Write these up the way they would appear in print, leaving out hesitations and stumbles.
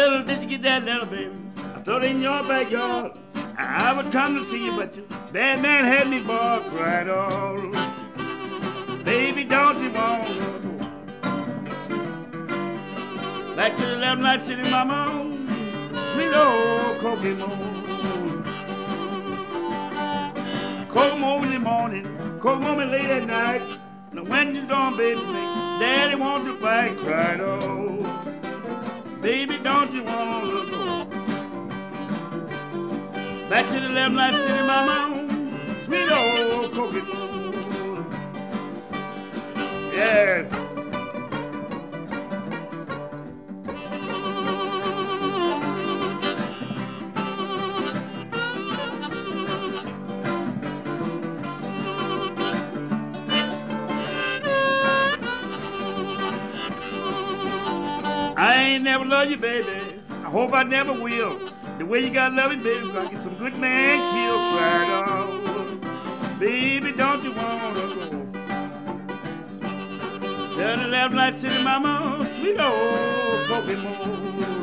Little did you get that little baby? I thought in your backyard I would come to see you, but you bad man had me boy cried all. Baby, don't you want to go back to the left night city, mama? Sweet old Kokomo. Kokomo in the morning, Kokomo late at night. Now when you gone, baby, daddy want to fight, cried oh. Baby, don't you want to go back to the left night city, mama? Sweet old Kokomo. Yeah. I ain't never loved you, baby. I hope I never will. The way you gotta love it, baby, gonna get some good man killed, cried out. Baby, don't you wanna go down the left night city, mama? Sweet old Kokomo.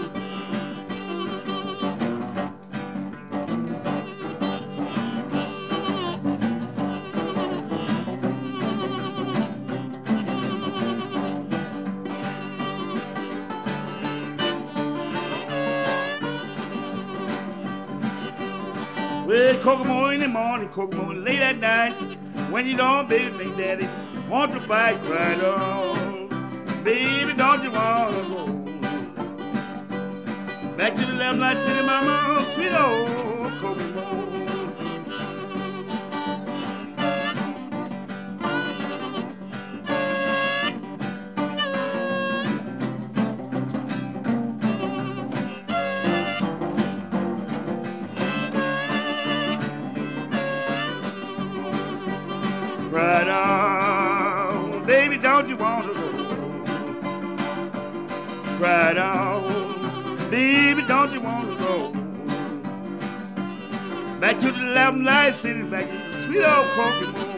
Well, Kokomo in the morning, Kokomo late at night. When you don't, baby, make daddy want to fight, cried on. Baby, don't you wanna go back to the left night city, mama? Sweet old Kokomo. Cried out, baby, don't you want to go? Cried out, baby, don't you want to go back to the left night city, back to the sweet old Kokomo?